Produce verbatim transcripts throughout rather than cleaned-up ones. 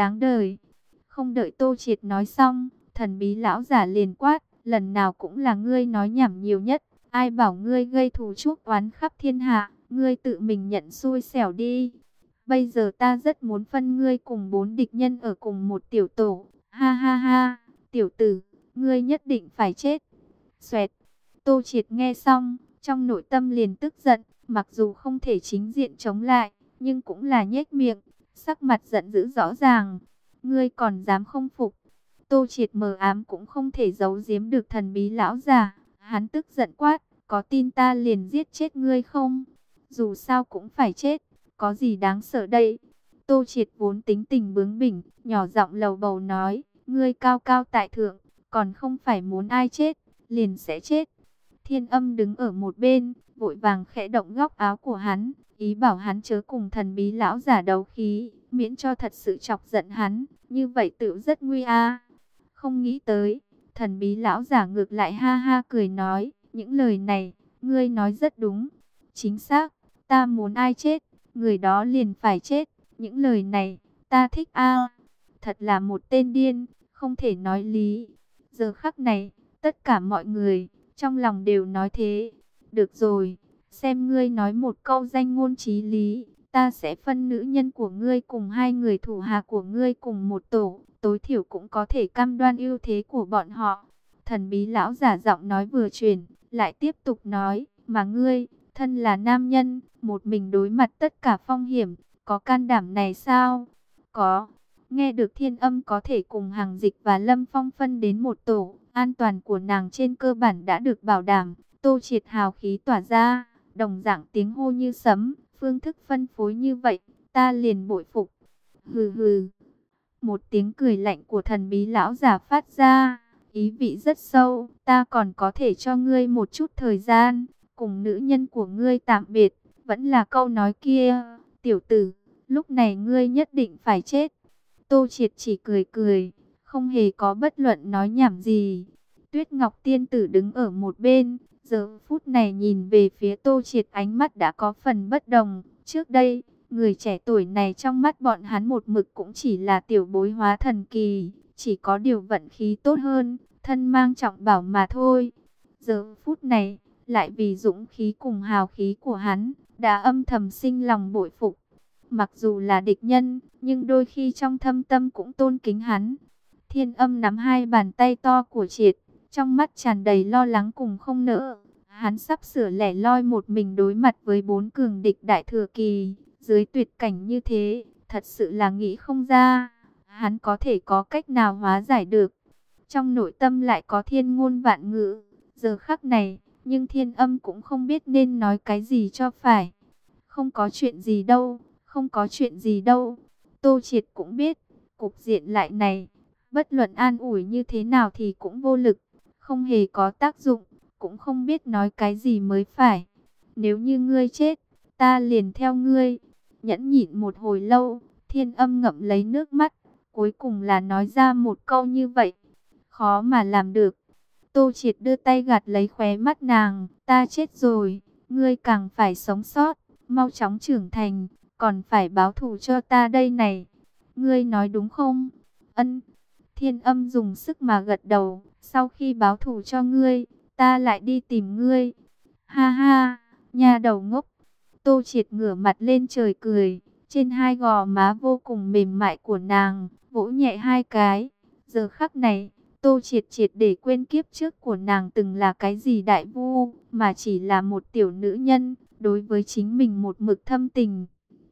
đáng đời. Không đợi Tô Triệt nói xong, thần bí lão giả liền quát, lần nào cũng là ngươi nói nhảm nhiều nhất, ai bảo ngươi gây thù chuốc oán khắp thiên hạ, ngươi tự mình nhận xui xẻo đi. Bây giờ ta rất muốn phân ngươi cùng bốn địch nhân ở cùng một tiểu tổ, ha ha ha, tiểu tử, ngươi nhất định phải chết. Xoẹt, Tô Triệt nghe xong, trong nội tâm liền tức giận, mặc dù không thể chính diện chống lại, nhưng cũng là nhếch miệng, sắc mặt giận dữ rõ ràng. Ngươi còn dám không phục? Tô Triệt mờ ám cũng không thể giấu giếm được thần bí lão già. Hắn tức giận quát, có tin ta liền giết chết ngươi không? Dù sao cũng phải chết, có gì đáng sợ đây? Tô Triệt vốn tính tình bướng bỉnh, nhỏ giọng lầu bầu nói, ngươi cao cao tại thượng, còn không phải muốn ai chết, liền sẽ chết. Thiên Âm đứng ở một bên, vội vàng khẽ động góc áo của hắn, ý bảo hắn chớ cùng thần bí lão giả đấu khí, miễn cho thật sự chọc giận hắn, như vậy tựu rất nguy a. Không nghĩ tới, thần bí lão giả ngược lại ha ha cười nói, những lời này, ngươi nói rất đúng. Chính xác, ta muốn ai chết, người đó liền phải chết, những lời này, ta thích a. Thật là một tên điên, không thể nói lý. Giờ khắc này, tất cả mọi người trong lòng đều nói thế. Được rồi, xem ngươi nói một câu danh ngôn chí lý, ta sẽ phân nữ nhân của ngươi cùng hai người thủ hạ của ngươi cùng một tổ, tối thiểu cũng có thể cam đoan ưu thế của bọn họ. Thần bí lão giả giọng nói vừa truyền, lại tiếp tục nói, mà ngươi, thân là nam nhân, một mình đối mặt tất cả phong hiểm, có can đảm này sao? Có. Nghe được Thiên Âm có thể cùng Hằng Dịch và Lâm Phong phân đến một tổ, an toàn của nàng trên cơ bản đã được bảo đảm. Tô Triệt hào khí tỏa ra, đồng dạng tiếng hô như sấm, phương thức phân phối như vậy, ta liền bội phục. Hừ hừ. Một tiếng cười lạnh của thần bí lão giả phát ra, ý vị rất sâu, ta còn có thể cho ngươi một chút thời gian, cùng nữ nhân của ngươi tạm biệt, vẫn là câu nói kia, tiểu tử, lúc này ngươi nhất định phải chết. Tô Triệt chỉ cười cười, không hề có bất luận nói nhảm gì. Tuyết Ngọc tiên tử đứng ở một bên, giờ phút này nhìn về phía Tô Triệt, ánh mắt đã có phần bất đồng. Trước đây, người trẻ tuổi này trong mắt bọn hắn một mực cũng chỉ là tiểu bối hóa thần kỳ, chỉ có điều vận khí tốt hơn, thân mang trọng bảo mà thôi. Giờ phút này, lại vì dũng khí cùng hào khí của hắn, đã âm thầm sinh lòng bội phục. Mặc dù là địch nhân, nhưng đôi khi trong thâm tâm cũng tôn kính hắn. Thiên Âm nắm hai bàn tay to của Triệt, trong mắt tràn đầy lo lắng cùng không nỡ. Hắn sắp sửa lẻ loi một mình đối mặt với bốn cường địch đại thừa kỳ. Dưới tuyệt cảnh như thế, thật sự là nghĩ không ra. Hắn có thể có cách nào hóa giải được. Trong nội tâm lại có thiên ngôn vạn ngữ. Giờ khắc này, nhưng Thiên Âm cũng không biết nên nói cái gì cho phải. Không có chuyện gì đâu, không có chuyện gì đâu. Tô Triệt cũng biết, cục diện lại này, bất luận an ủi như thế nào thì cũng vô lực, không hề có tác dụng, cũng không biết nói cái gì mới phải. Nếu như ngươi chết, ta liền theo ngươi. Nhẫn nhịn một hồi lâu, Thiên Âm ngậm lấy nước mắt, cuối cùng là nói ra một câu như vậy. Khó mà làm được. Tô Triệt đưa tay gạt lấy khóe mắt nàng, ta chết rồi, ngươi càng phải sống sót, mau chóng trưởng thành, còn phải báo thù cho ta đây này. Ngươi nói đúng không? Ân. Thiên Âm dùng sức mà gật đầu, sau khi báo thù cho ngươi, ta lại đi tìm ngươi. Ha ha, nha đầu ngốc. Tô Triệt ngửa mặt lên trời cười, trên hai gò má vô cùng mềm mại của nàng, vỗ nhẹ hai cái. Giờ khắc này, Tô Triệt triệt để quên kiếp trước của nàng từng là cái gì đại vu, mà chỉ là một tiểu nữ nhân, đối với chính mình một mực thâm tình.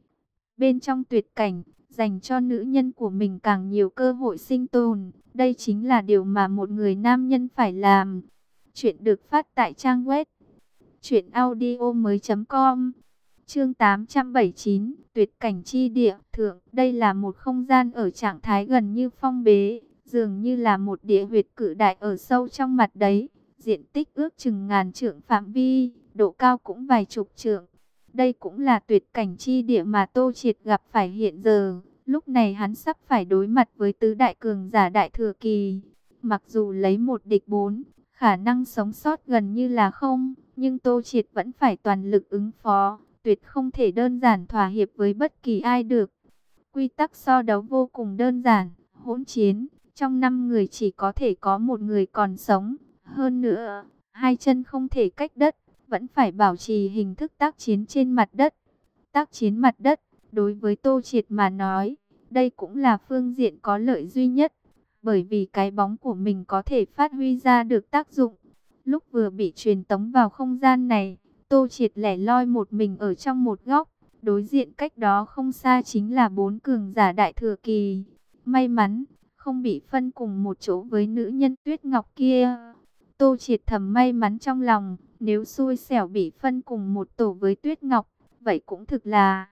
Bên trong tuyệt cảnh, dành cho nữ nhân của mình càng nhiều cơ hội sinh tồn, đây chính là điều mà một người nam nhân phải làm. Chuyện được phát tại trang web truyện audio mới chấm com. Chương tám trăm bảy mươi chín, tuyệt cảnh chi địa thượng, đây là một không gian ở trạng thái gần như phong bế, dường như là một địa huyệt cự đại ở sâu trong mặt đấy, diện tích ước chừng ngàn trượng phạm vi, độ cao cũng vài chục trượng. Đây cũng là tuyệt cảnh chi địa mà Tô Triệt gặp phải hiện giờ. Lúc này hắn sắp phải đối mặt với tứ đại cường giả đại thừa kỳ. Mặc dù lấy một địch bốn, khả năng sống sót gần như là không, nhưng Tô Triệt vẫn phải toàn lực ứng phó, tuyệt không thể đơn giản thỏa hiệp với bất kỳ ai được. Quy tắc so đấu vô cùng đơn giản, hỗn chiến, trong năm người chỉ có thể có một người còn sống. Hơn nữa, hai chân không thể cách đất, vẫn phải bảo trì hình thức tác chiến trên mặt đất. Tác chiến mặt đất, đối với Tô Triệt mà nói, đây cũng là phương diện có lợi duy nhất, bởi vì cái bóng của mình có thể phát huy ra được tác dụng. Lúc vừa bị truyền tống vào không gian này, Tô Triệt lẻ loi một mình ở trong một góc, đối diện cách đó không xa chính là bốn cường giả đại thừa kỳ. May mắn, không bị phân cùng một chỗ với nữ nhân Tuyết Ngọc kia. Tô Triệt thầm may mắn trong lòng, nếu xui xẻo bị phân cùng một tổ với Tuyết Ngọc, vậy cũng thực là...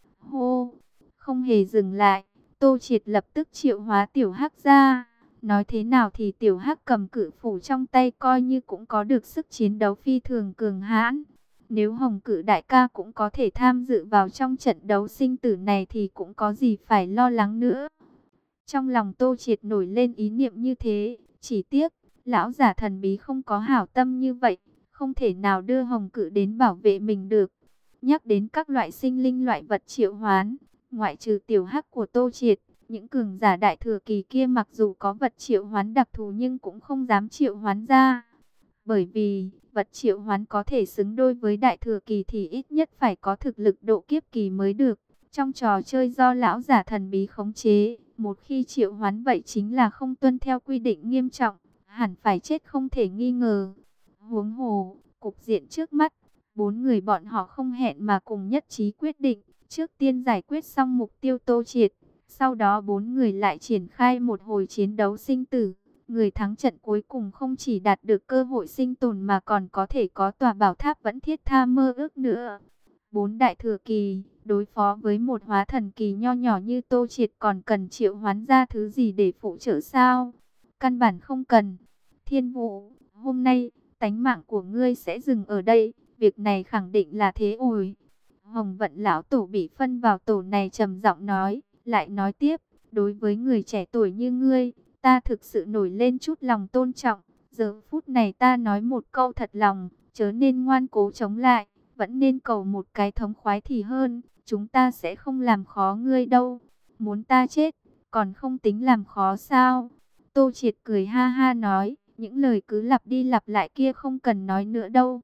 Hô, không hề dừng lại, Tô Triệt lập tức triệu hóa tiểu hắc ra. Nói thế nào thì tiểu hắc cầm cự phủ trong tay coi như cũng có được sức chiến đấu phi thường cường hãn. Nếu Hồng Cự đại ca cũng có thể tham dự vào trong trận đấu sinh tử này thì cũng có gì phải lo lắng nữa. Trong lòng Tô Triệt nổi lên ý niệm như thế, chỉ tiếc, lão giả thần bí không có hảo tâm như vậy, không thể nào đưa Hồng Cự đến bảo vệ mình được. Nhắc đến các loại sinh linh loại vật triệu hoán, ngoại trừ tiểu hắc của Tô Triệt, những cường giả đại thừa kỳ kia mặc dù có vật triệu hoán đặc thù nhưng cũng không dám triệu hoán ra. Bởi vì, vật triệu hoán có thể xứng đôi với đại thừa kỳ thì ít nhất phải có thực lực độ kiếp kỳ mới được. Trong trò chơi do lão giả thần bí khống chế, một khi triệu hoán vậy chính là không tuân theo quy định nghiêm trọng, hẳn phải chết không thể nghi ngờ. Huống hồ, cục diện trước mắt, bốn người bọn họ không hẹn mà cùng nhất trí quyết định, trước tiên giải quyết xong mục tiêu Tô Triệt, sau đó bốn người lại triển khai một hồi chiến đấu sinh tử. Người thắng trận cuối cùng không chỉ đạt được cơ hội sinh tồn mà còn có thể có tòa bảo tháp vẫn thiết tha mơ ước nữa. Bốn đại thừa kỳ, đối phó với một hóa thần kỳ nho nhỏ như Tô Triệt còn cần triệu hoán ra thứ gì để phụ trợ sao? Căn bản không cần. Thiên Vũ, hôm nay, tánh mạng của ngươi sẽ dừng ở đây, việc này khẳng định là thế ồi. Hồng Vận lão tổ bị phân vào tổ này trầm giọng nói, lại nói tiếp, đối với người trẻ tuổi như ngươi, ta thực sự nổi lên chút lòng tôn trọng. Giờ phút này ta nói một câu thật lòng, chớ nên ngoan cố chống lại, vẫn nên cầu một cái thống khoái thì hơn. Chúng ta sẽ không làm khó ngươi đâu. Muốn ta chết, còn không tính làm khó sao? Tô Triệt cười ha ha nói, những lời cứ lặp đi lặp lại kia không cần nói nữa đâu.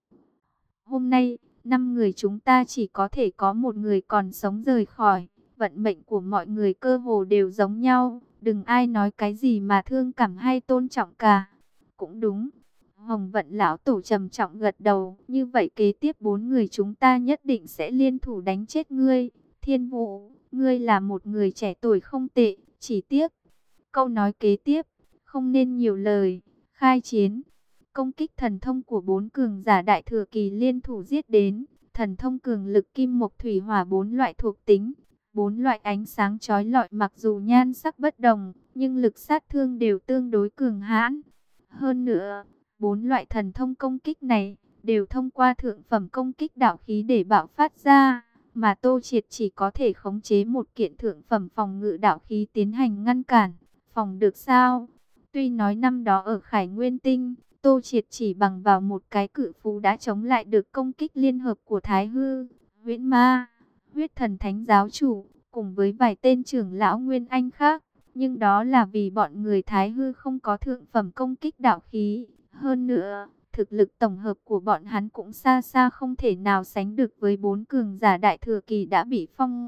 Hôm nay, năm người chúng ta chỉ có thể có một người còn sống rời khỏi. Vận mệnh của mọi người cơ hồ đều giống nhau. Đừng ai nói cái gì mà thương cảm hay tôn trọng cả. Cũng đúng. Hồng Vận lão tổ trầm trọng gật đầu. Như vậy kế tiếp bốn người chúng ta nhất định sẽ liên thủ đánh chết ngươi. Thiên Vũ, ngươi là một người trẻ tuổi không tệ. Chỉ tiếc. Câu nói kế tiếp. Không nên nhiều lời. Khai chiến. Công kích thần thông của bốn cường giả đại thừa kỳ liên thủ giết đến. Thần thông cường lực kim mộc thủy hỏa bốn loại thuộc tính. Bốn loại ánh sáng chói lọi mặc dù nhan sắc bất đồng, nhưng lực sát thương đều tương đối cường hãn. Hơn nữa, bốn loại thần thông công kích này đều thông qua thượng phẩm công kích đạo khí để bạo phát ra, mà Tô Triệt chỉ có thể khống chế một kiện thượng phẩm phòng ngự đạo khí tiến hành ngăn cản. Phòng được sao? Tuy nói năm đó ở Khải Nguyên Tinh, Tô Triệt chỉ bằng vào một cái cự phú đã chống lại được công kích liên hợp của Thái Hư, Huyễn Ma, Huyết Thần Thánh Giáo Chủ, cùng với vài tên trưởng lão Nguyên Anh khác. Nhưng đó là vì bọn người Thái Hư không có thượng phẩm công kích đạo khí. Hơn nữa, thực lực tổng hợp của bọn hắn cũng xa xa không thể nào sánh được với bốn cường giả đại thừa kỳ đã bị phong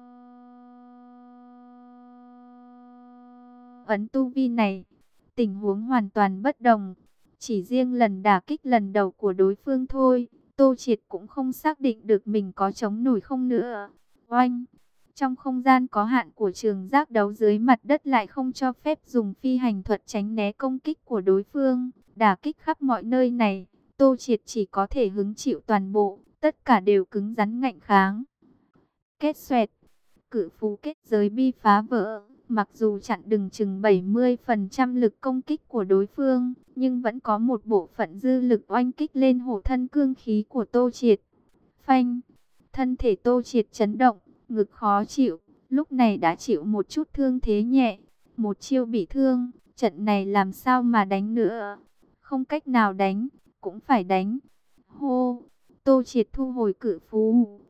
ấn tu vi này. Tình huống hoàn toàn bất đồng. Chỉ riêng lần đả kích lần đầu của đối phương thôi, Tô Triệt cũng không xác định được mình có chống nổi không nữa. Oanh! Trong không gian có hạn của trường giác đấu dưới mặt đất lại không cho phép dùng phi hành thuật tránh né công kích của đối phương. Đả kích khắp mọi nơi này, Tô Triệt chỉ có thể hứng chịu toàn bộ, tất cả đều cứng rắn ngạnh kháng. Kết xoẹt, cự phú kết giới bi phá vỡ. Mặc dù chặn đừng chừng bảy mươi phần trăm lực công kích của đối phương, nhưng vẫn có một bộ phận dư lực oanh kích lên hộ thân cương khí của Tô Triệt. Phanh, thân thể Tô Triệt chấn động, ngực khó chịu, lúc này đã chịu một chút thương thế nhẹ. Một chiêu bị thương, trận này làm sao mà đánh nữa? Không cách nào đánh, cũng phải đánh. Hô, Tô Triệt thu hồi cự phú,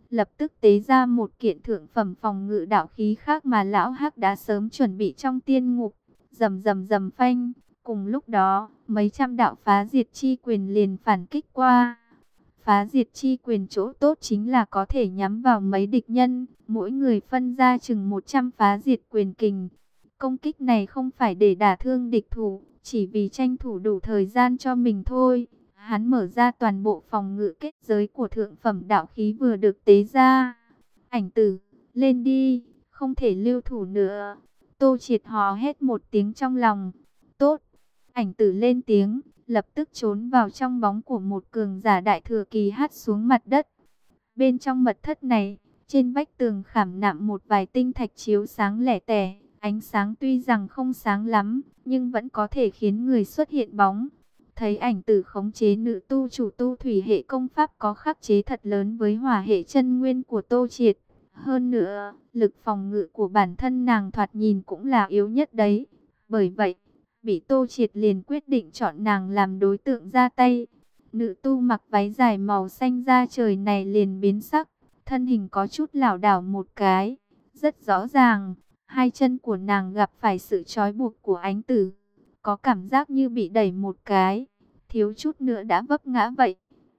lập tức tế ra một kiện thượng phẩm phòng ngự đạo khí khác mà lão hắc đã sớm chuẩn bị trong tiên ngục. Rầm rầm rầm phanh, cùng lúc đó, mấy trăm đạo phá diệt chi quyền liền phản kích qua. Phá diệt chi quyền chỗ tốt chính là có thể nhắm vào mấy địch nhân, mỗi người phân ra chừng một trăm phá diệt quyền kình. Công kích này không phải để đả thương địch thủ, chỉ vì tranh thủ đủ thời gian cho mình thôi. Hắn mở ra toàn bộ phòng ngự kết giới của thượng phẩm đạo khí vừa được tế ra. Ảnh tử, lên đi, không thể lưu thủ nữa. Tô Triệt hò hét một tiếng trong lòng. Tốt, ảnh tử lên tiếng, lập tức trốn vào trong bóng của một cường giả đại thừa kỳ hắt xuống mặt đất. Bên trong mật thất này, trên vách tường khảm nạm một vài tinh thạch chiếu sáng lẻ tẻ. Ánh sáng tuy rằng không sáng lắm, nhưng vẫn có thể khiến người xuất hiện bóng. Thấy ảnh tử khống chế nữ tu chủ tu thủy hệ công pháp có khắc chế thật lớn với hỏa hệ chân nguyên của Tô Triệt. Hơn nữa, lực phòng ngự của bản thân nàng thoạt nhìn cũng là yếu nhất đấy. Bởi vậy, bị Tô Triệt liền quyết định chọn nàng làm đối tượng ra tay. Nữ tu mặc váy dài màu xanh da trời này liền biến sắc, thân hình có chút lảo đảo một cái. Rất rõ ràng, hai chân của nàng gặp phải sự trói buộc của ánh tử. Có cảm giác như bị đẩy một cái, thiếu chút nữa đã vấp ngã vậy.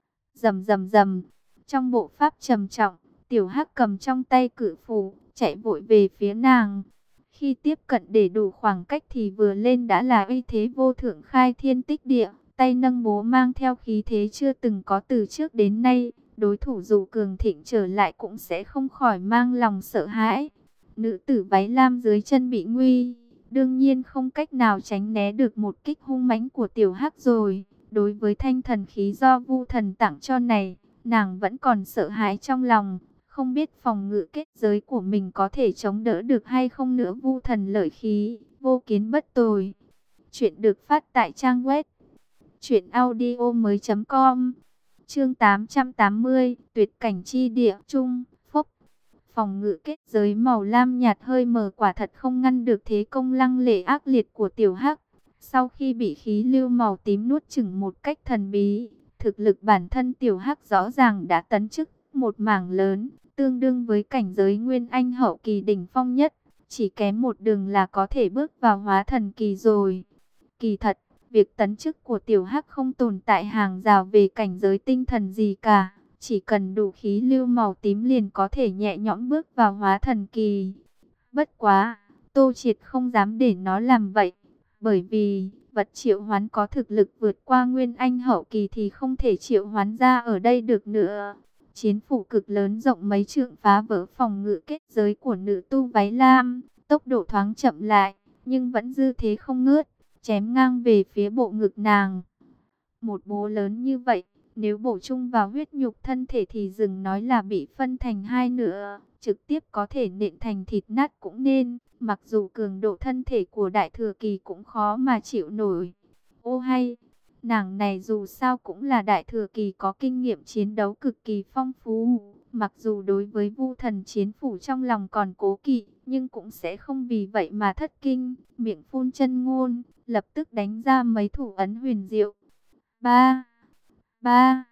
Rầm rầm rầm, trong bộ pháp trầm trọng, Tiểu Hắc cầm trong tay cự phù, chạy vội về phía nàng. Khi tiếp cận để đủ khoảng cách thì vừa lên đã là uy thế vô thượng khai thiên tích địa, tay nâng búa mang theo khí thế chưa từng có từ trước đến nay, đối thủ dù cường thịnh trở lại cũng sẽ không khỏi mang lòng sợ hãi. Nữ tử váy lam dưới chân bị nguy, đương nhiên không cách nào tránh né được một kích hung mãnh của Tiểu Hắc rồi. Đối với thanh thần khí do Vu Thần tặng cho này, nàng vẫn còn sợ hãi trong lòng, không biết phòng ngự kết giới của mình có thể chống đỡ được hay không nữa. Vu Thần lợi khí, vô kiến bất tồi. Chuyện được phát tại trang web truyện audio mới chấm com. Chương tám trăm tám mươi, tuyệt cảnh chi địa trung, phốc. Phòng ngự kết giới màu lam nhạt hơi mờ quả thật không ngăn được thế công lăng lệ ác liệt của Tiểu Hắc. Sau khi bị khí lưu màu tím nuốt chửng một cách thần bí, thực lực bản thân Tiểu Hắc rõ ràng đã tấn chức một mảng lớn, tương đương với cảnh giới Nguyên Anh hậu kỳ đỉnh phong nhất, chỉ kém một đường là có thể bước vào hóa thần kỳ rồi. Kỳ thật, việc tấn chức của Tiểu Hắc không tồn tại hàng rào về cảnh giới tinh thần gì cả, chỉ cần đủ khí lưu màu tím liền có thể nhẹ nhõm bước vào hóa thần kỳ. Bất quá, Tô Triệt không dám để nó làm vậy, bởi vì vật triệu hoán có thực lực vượt qua Nguyên Anh hậu kỳ thì không thể triệu hoán ra ở đây được nữa. Chiến phủ cực lớn rộng mấy trượng phá vỡ phòng ngự kết giới của nữ tu váy lam, tốc độ thoáng chậm lại, nhưng vẫn dư thế không ngớt, chém ngang về phía bộ ngực nàng. Một búa lớn như vậy, nếu bổ chung vào huyết nhục thân thể thì dừng nói là bị phân thành hai nửa, trực tiếp có thể nện thành thịt nát cũng nên. Mặc dù cường độ thân thể của đại thừa kỳ cũng khó mà chịu nổi. Ô hay, nàng này dù sao cũng là đại thừa kỳ có kinh nghiệm chiến đấu cực kỳ phong phú. Mặc dù đối với Vu Thần chiến phủ trong lòng còn cố kỵ, nhưng cũng sẽ không vì vậy mà thất kinh. Miệng phun chân ngôn, lập tức đánh ra mấy thủ ấn huyền diệu. Ba, ba,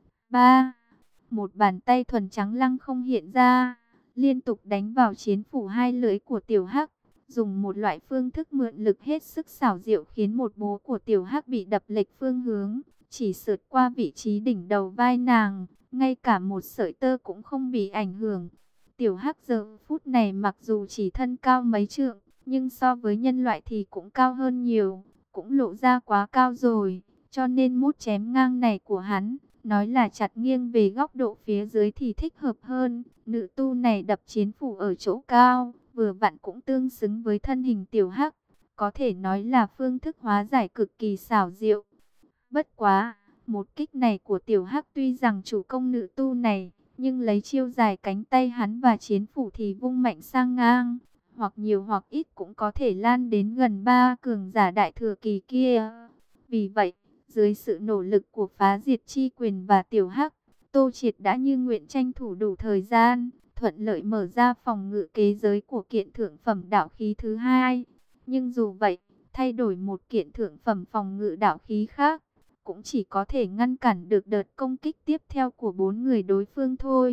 ba, một bàn tay thuần trắng lăng không hiện ra, liên tục đánh vào chiến phủ hai lưỡi của Tiểu Hắc, dùng một loại phương thức mượn lực hết sức xảo diệu khiến một búa của Tiểu Hắc bị đập lệch phương hướng, chỉ sượt qua vị trí đỉnh đầu vai nàng, ngay cả một sợi tơ cũng không bị ảnh hưởng. Tiểu Hắc giờ phút này mặc dù chỉ thân cao mấy trượng, nhưng so với nhân loại thì cũng cao hơn nhiều, cũng lộ ra quá cao rồi, cho nên mút chém ngang này của hắn, nói là chặt nghiêng về góc độ phía dưới thì thích hợp hơn. Nữ tu này đập chiến phủ ở chỗ cao, vừa vặn cũng tương xứng với thân hình Tiểu Hắc, có thể nói là phương thức hóa giải cực kỳ xảo diệu. Bất quá, một kích này của Tiểu Hắc tuy rằng chủ công nữ tu này, nhưng lấy chiêu dài cánh tay hắn và chiến phủ thì vung mạnh sang ngang, hoặc nhiều hoặc ít cũng có thể lan đến gần ba cường giả đại thừa kỳ kia. Vì vậy, dưới sự nỗ lực của phá diệt chi quyền và Tiểu Hắc, Tô Triệt đã như nguyện tranh thủ đủ thời gian, thuận lợi mở ra phòng ngự kế giới của kiện thượng phẩm đạo khí thứ hai. Nhưng dù vậy, thay đổi một kiện thượng phẩm phòng ngự đạo khí khác, cũng chỉ có thể ngăn cản được đợt công kích tiếp theo của bốn người đối phương thôi.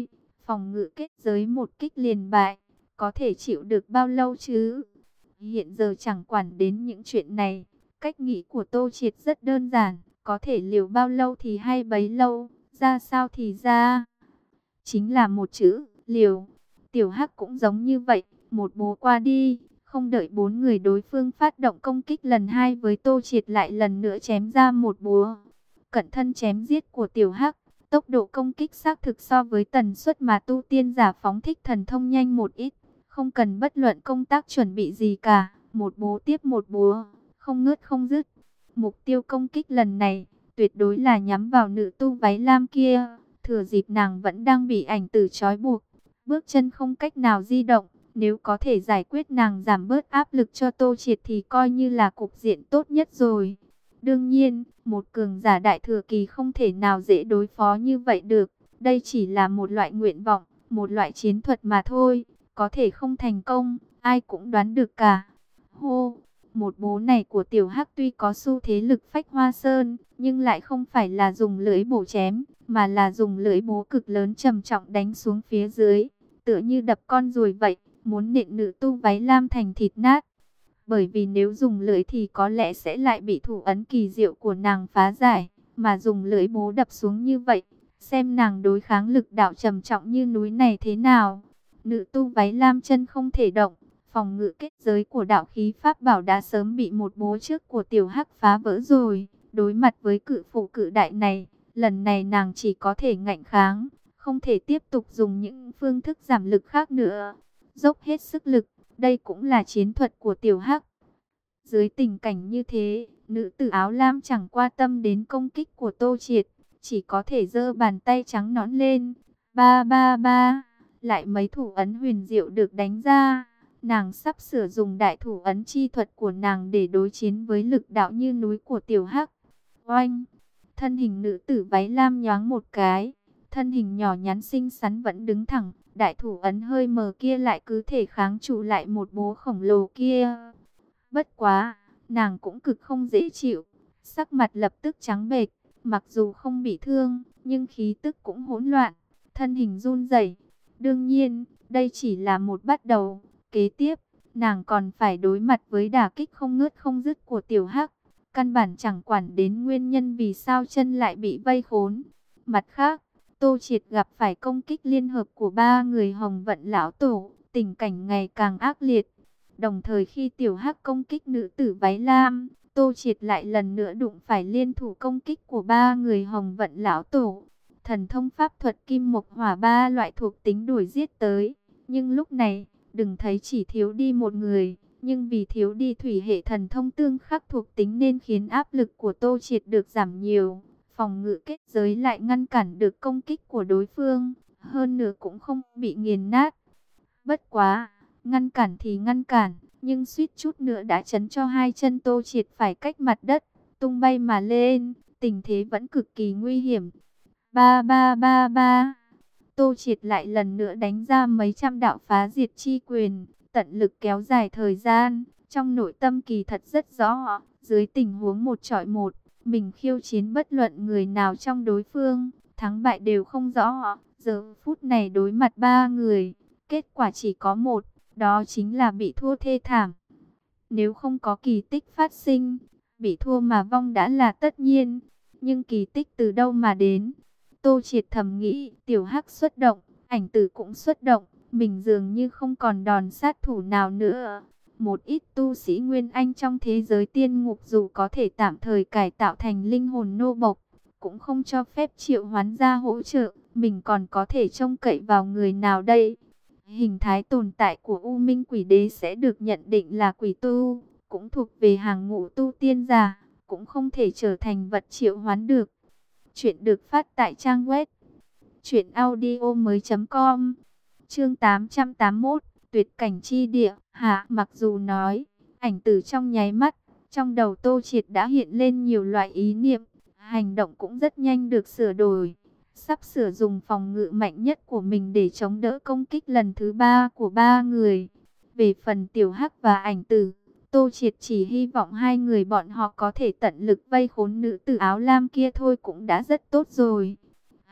Phòng ngự kết giới một kích liền bại, có thể chịu được bao lâu chứ? Hiện giờ chẳng quản đến những chuyện này, cách nghĩ của Tô Triệt rất đơn giản, có thể liều bao lâu thì hay bấy lâu, ra sao thì ra. Chính là một chữ, liều. Tiểu Hắc cũng giống như vậy, một búa qua đi, không đợi bốn người đối phương phát động công kích lần hai với Tô Triệt lại lần nữa chém ra một búa. Cận thân chém giết của Tiểu Hắc, tốc độ công kích xác thực so với tần suất mà tu tiên giả phóng thích thần thông nhanh một ít, không cần bất luận công tác chuẩn bị gì cả, một búa tiếp một búa, không ngớt không dứt. Mục tiêu công kích lần này tuyệt đối là nhắm vào nữ tu váy lam kia, thừa dịp nàng vẫn đang bị ảnh tử trói buộc, bước chân không cách nào di động, nếu có thể giải quyết nàng giảm bớt áp lực cho Tô Triệt thì coi như là cục diện tốt nhất rồi. Đương nhiên, một cường giả đại thừa kỳ không thể nào dễ đối phó như vậy được. Đây chỉ là một loại nguyện vọng, một loại chiến thuật mà thôi. Có thể không thành công, ai cũng đoán được cả. Hô, một búa này của Tiểu Hắc tuy có xu thế lực phách hoa sơn, nhưng lại không phải là dùng lưỡi bổ chém, mà là dùng lưỡi búa cực lớn trầm trọng đánh xuống phía dưới. Tựa như đập con ruồi vậy, muốn nện nữ tu váy lam thành thịt nát. Bởi vì nếu dùng lưỡi thì có lẽ sẽ lại bị thủ ấn kỳ diệu của nàng phá giải, mà dùng lưỡi búa đập xuống như vậy, xem nàng đối kháng lực đạo trầm trọng như núi này thế nào. Nữ tu váy lam chân không thể động, phòng ngự kết giới của đạo khí pháp bảo đã sớm bị một búa trước của Tiểu Hắc phá vỡ rồi. Đối mặt với cự phụ cự đại này, lần này nàng chỉ có thể ngạnh kháng, không thể tiếp tục dùng những phương thức giảm lực khác nữa. Dốc hết sức lực, đây cũng là chiến thuật của Tiểu Hắc. Dưới tình cảnh như thế, nữ tử áo lam chẳng quan tâm đến công kích của Tô Triệt, chỉ có thể giơ bàn tay trắng nõn lên. Ba ba ba, lại mấy thủ ấn huyền diệu được đánh ra. Nàng sắp sửa dùng đại thủ ấn chi thuật của nàng để đối chiến với lực đạo như núi của Tiểu Hắc. Oanh, thân hình nữ tử váy lam nhoáng một cái, thân hình nhỏ nhắn xinh xắn vẫn đứng thẳng, đại thủ ấn hơi mờ kia lại cứ thể kháng trụ lại một búa khổng lồ kia. Bất quá, nàng cũng cực không dễ chịu, sắc mặt lập tức trắng bệch, mặc dù không bị thương, nhưng khí tức cũng hỗn loạn, thân hình run rẩy. Đương nhiên, đây chỉ là một bắt đầu, kế tiếp, nàng còn phải đối mặt với đả kích không ngớt không dứt của Tiểu Hắc, căn bản chẳng quản đến nguyên nhân vì sao chân lại bị vây khốn. Mặt khác, Tô Triệt gặp phải công kích liên hợp của ba người Hồng Vận lão tổ, tình cảnh ngày càng ác liệt. Đồng thời khi Tiểu Hắc công kích nữ tử váy lam, Tô Triệt lại lần nữa đụng phải liên thủ công kích của ba người Hồng Vận lão tổ. Thần thông pháp thuật kim mộc hỏa ba loại thuộc tính đuổi giết tới, nhưng lúc này, đừng thấy chỉ thiếu đi một người, nhưng vì thiếu đi thủy hệ thần thông tương khắc thuộc tính nên khiến áp lực của Tô Triệt được giảm nhiều. Phòng ngự kết giới lại ngăn cản được công kích của đối phương, hơn nữa cũng không bị nghiền nát. Bất quá, ngăn cản thì ngăn cản, nhưng suýt chút nữa đã chấn cho hai chân Tô Triệt phải cách mặt đất, tung bay mà lên, tình thế vẫn cực kỳ nguy hiểm. Ba ba ba ba, Tô Triệt lại lần nữa đánh ra mấy trăm đạo phá diệt chi quyền, tận lực kéo dài thời gian, trong nội tâm kỳ thật rất rõ, dưới tình huống một chọi một, mình khiêu chiến bất luận người nào trong đối phương, thắng bại đều không rõ. Giờ phút này đối mặt ba người, kết quả chỉ có một, đó chính là bị thua thê thảm. Nếu không có kỳ tích phát sinh, bị thua mà vong đã là tất nhiên. Nhưng kỳ tích từ đâu mà đến? Tô Triệt thầm nghĩ, Tiểu Hắc xuất động, ảnh tử cũng xuất động, mình dường như không còn đòn sát thủ nào nữa. Một ít tu sĩ Nguyên Anh trong thế giới tiên ngục dù có thể tạm thời cải tạo thành linh hồn nô bộc, cũng không cho phép triệu hoán ra hỗ trợ, mình còn có thể trông cậy vào người nào đây? Hình thái tồn tại của U Minh Quỷ Đế sẽ được nhận định là quỷ tu, cũng thuộc về hàng ngũ tu tiên giả, cũng không thể trở thành vật triệu hoán được. Chuyện được phát tại trang web truyện audio mới chấm com. Chương tám trăm tám mươi mốt, tuyệt cảnh chi địa. Hạ, mặc dù nói, ảnh tử trong nháy mắt, trong đầu Tô Triệt đã hiện lên nhiều loại ý niệm, hành động cũng rất nhanh được sửa đổi. Sắp sửa dùng phòng ngự mạnh nhất của mình để chống đỡ công kích lần thứ ba của ba người. Về phần Tiểu Hắc và ảnh tử, Tô Triệt chỉ hy vọng hai người bọn họ có thể tận lực vây khốn nữ tử áo lam kia thôi cũng đã rất tốt rồi.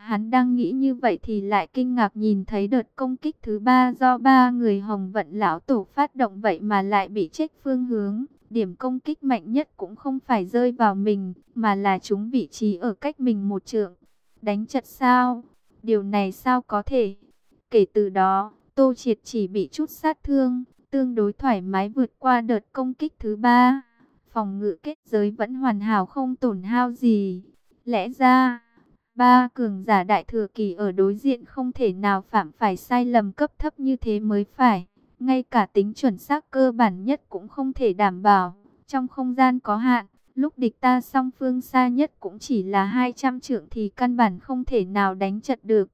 Hắn đang nghĩ như vậy thì lại kinh ngạc nhìn thấy đợt công kích thứ ba do ba người Hồng Vận lão tổ phát động vậy mà lại bị chệch phương hướng. Điểm công kích mạnh nhất cũng không phải rơi vào mình, mà là trúng vị trí ở cách mình một trượng. Đánh chật sao? Điều này sao có thể? Kể từ đó, Tô Triệt chỉ bị chút sát thương, tương đối thoải mái vượt qua đợt công kích thứ ba. Phòng ngự kết giới vẫn hoàn hảo không tổn hao gì. Lẽ ra, ba cường giả đại thừa kỳ ở đối diện không thể nào phạm phải sai lầm cấp thấp như thế mới phải. Ngay cả tính chuẩn xác cơ bản nhất cũng không thể đảm bảo. Trong không gian có hạn, lúc địch ta song phương xa nhất cũng chỉ là hai trăm trượng thì căn bản không thể nào đánh chật được.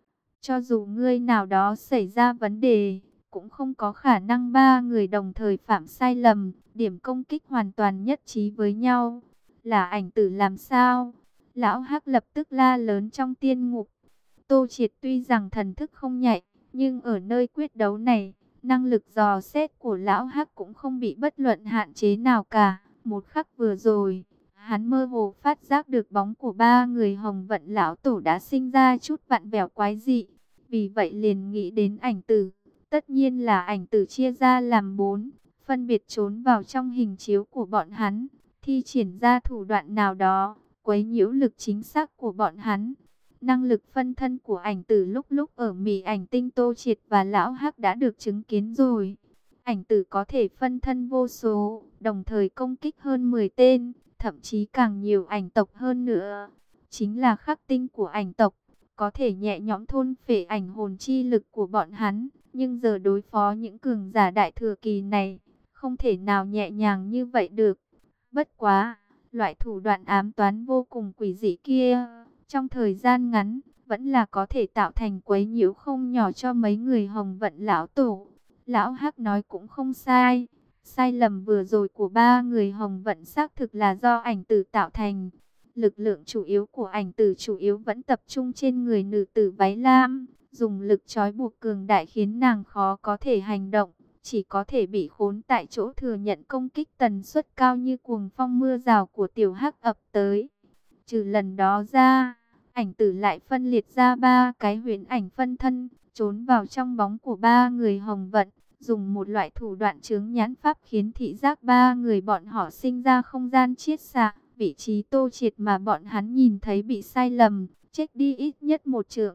Cho dù ngươi nào đó xảy ra vấn đề, cũng không có khả năng ba người đồng thời phạm sai lầm, điểm công kích hoàn toàn nhất trí với nhau. Là ảnh tử làm sao? Lão Hắc lập tức la lớn trong tiên ngục. Tô Triệt tuy rằng thần thức không nhạy, nhưng ở nơi quyết đấu này, năng lực dò xét của Lão Hắc cũng không bị bất luận hạn chế nào cả. Một khắc vừa rồi, hắn mơ hồ phát giác được bóng của ba người Hồng Vận lão tổ đã sinh ra chút vặn vẹo quái dị. Vì vậy liền nghĩ đến ảnh tử. Tất nhiên là ảnh tử chia ra làm bốn, phân biệt trốn vào trong hình chiếu của bọn hắn, thi triển ra thủ đoạn nào đó, quấy nhiễu lực chính xác của bọn hắn. Năng lực phân thân của ảnh tử lúc lúc ở Mị Ảnh Tinh Tô Triệt và Lão Hắc đã được chứng kiến rồi. Ảnh tử có thể phân thân vô số, đồng thời công kích hơn mười tên, thậm chí càng nhiều ảnh tộc hơn nữa. Chính là khắc tinh của ảnh tộc, có thể nhẹ nhõm thôn phệ ảnh hồn chi lực của bọn hắn. Nhưng giờ đối phó những cường giả đại thừa kỳ này, không thể nào nhẹ nhàng như vậy được. Bất quá, loại thủ đoạn ám toán vô cùng quỷ dị kia, trong thời gian ngắn, vẫn là có thể tạo thành quấy nhiễu không nhỏ cho mấy người Hồng Vận lão tổ. Lão Hắc nói cũng không sai. Sai lầm vừa rồi của ba người Hồng Vận xác thực là do ảnh tử tạo thành. Lực lượng chủ yếu của ảnh tử chủ yếu vẫn tập trung trên người nữ tử váy lam. Dùng lực trói buộc cường đại khiến nàng khó có thể hành động. Chỉ có thể bị khốn tại chỗ thừa nhận công kích tần suất cao như cuồng phong mưa rào của tiểu Hắc ập tới. Trừ lần đó ra, ảnh tử lại phân liệt ra ba cái huyễn ảnh phân thân, trốn vào trong bóng của ba người Hồng Vận, dùng một loại thủ đoạn chướng nhãn pháp khiến thị giác ba người bọn họ sinh ra không gian chiết xạ, vị trí Tô Triệt mà bọn hắn nhìn thấy bị sai lầm, chết đi ít nhất một trượng.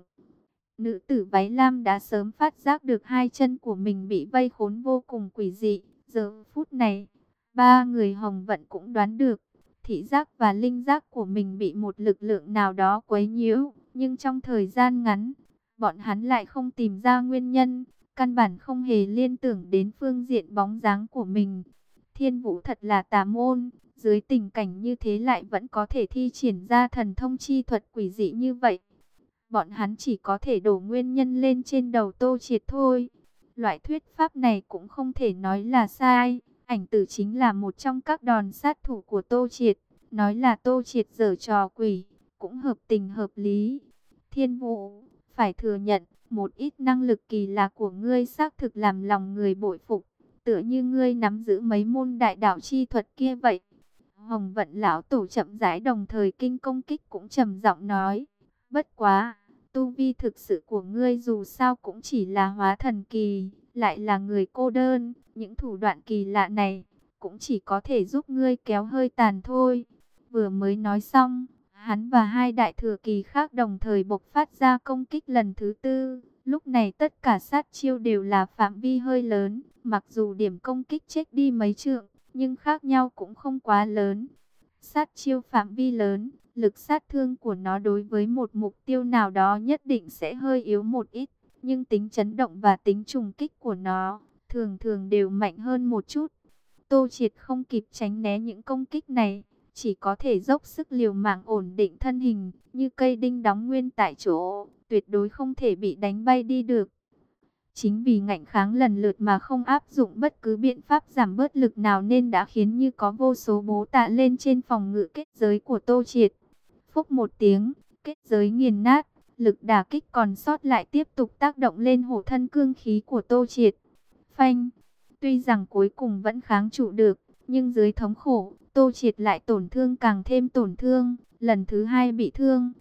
Nữ tử váy lam đã sớm phát giác được hai chân của mình bị vây khốn vô cùng quỷ dị. Giờ phút này, ba người Hồng Vận cũng đoán được, thị giác và linh giác của mình bị một lực lượng nào đó quấy nhiễu. Nhưng trong thời gian ngắn, bọn hắn lại không tìm ra nguyên nhân, căn bản không hề liên tưởng đến phương diện bóng dáng của mình. Thiên Vũ thật là tà môn, dưới tình cảnh như thế lại vẫn có thể thi triển ra thần thông chi thuật quỷ dị như vậy. Bọn hắn chỉ có thể đổ nguyên nhân lên trên đầu Tô Triệt thôi. Loại thuyết pháp này cũng không thể nói là sai. Ảnh tử chính là một trong các đòn sát thủ của Tô Triệt. Nói là Tô Triệt giở trò quỷ, cũng hợp tình hợp lý. Thiên Vũ, phải thừa nhận, một ít năng lực kỳ lạ của ngươi xác thực làm lòng người bội phục. Tựa như ngươi nắm giữ mấy môn đại đạo chi thuật kia vậy. Hồng Vận lão tổ chậm rãi đồng thời kinh công kích cũng trầm giọng nói. Bất quá, tu vi thực sự của ngươi dù sao cũng chỉ là hóa thần kỳ, lại là người cô đơn. Những thủ đoạn kỳ lạ này cũng chỉ có thể giúp ngươi kéo hơi tàn thôi. Vừa mới nói xong, hắn và hai đại thừa kỳ khác đồng thời bộc phát ra công kích lần thứ tư. Lúc này tất cả sát chiêu đều là phạm vi hơi lớn, mặc dù điểm công kích chết đi mấy trượng, nhưng khác nhau cũng không quá lớn. Sát chiêu phạm vi lớn, lực sát thương của nó đối với một mục tiêu nào đó nhất định sẽ hơi yếu một ít, nhưng tính chấn động và tính trùng kích của nó thường thường đều mạnh hơn một chút. Tô Triệt không kịp tránh né những công kích này, chỉ có thể dốc sức liều mạng ổn định thân hình, như cây đinh đóng nguyên tại chỗ, tuyệt đối không thể bị đánh bay đi được. Chính vì ngạnh kháng lần lượt mà không áp dụng bất cứ biện pháp giảm bớt lực nào nên đã khiến như có vô số bố tạ lên trên phòng ngự kết giới của Tô Triệt. Phúc một tiếng, kết giới nghiền nát, lực đả kích còn sót lại tiếp tục tác động lên hộ thân cương khí của Tô Triệt. Phanh, tuy rằng cuối cùng vẫn kháng trụ được, nhưng dưới thống khổ, Tô Triệt lại tổn thương càng thêm tổn thương, lần thứ hai bị thương.